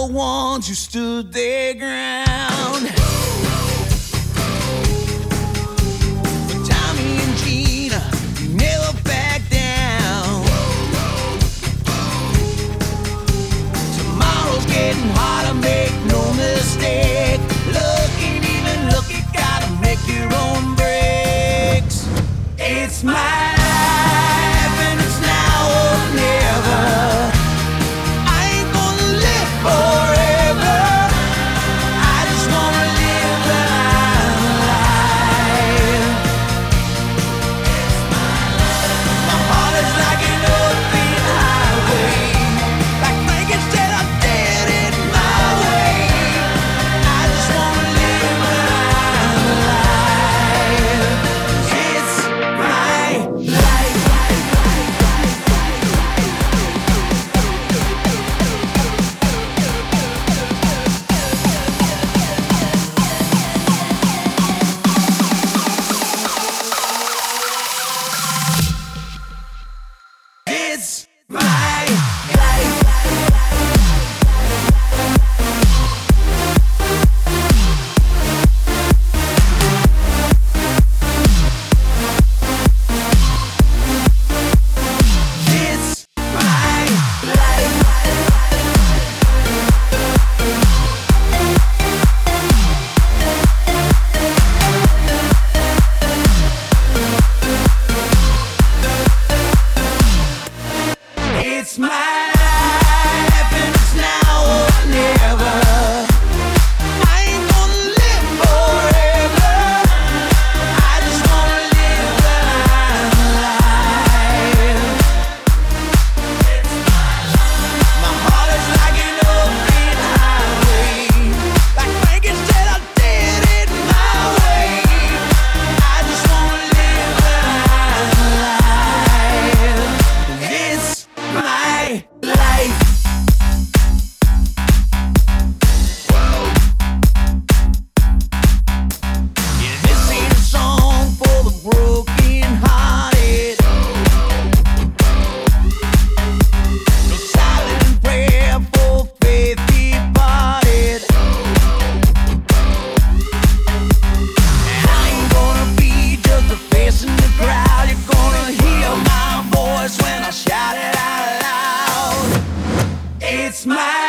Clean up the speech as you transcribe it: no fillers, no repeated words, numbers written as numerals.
the ones who stood their ground. But Tommy and Gina never back down. Tomorrow's getting harder, make no mistake. Look ain't even look, you gotta make your own breaks. It's my life and it's now or never. I ain't gonna live forever. I just wanna live the life. My heart is like an open highway, like Frankenstein, I did it my way. I just wanna live the life. It's my life. It's my life. It's my life. It's my life and it's now or never. I ain't gonna live forever. I just wanna live the life. My heart is like an open highway, like Frankenstein, I did it my way. I just wanna live the life. It's my life. Yeah, this ain't a song for the broken-hearted. No silent prayer for faith departed. And I ain't gonna be just a face in the crowd. You're gonna hear my voice when I shout it out loud. It's my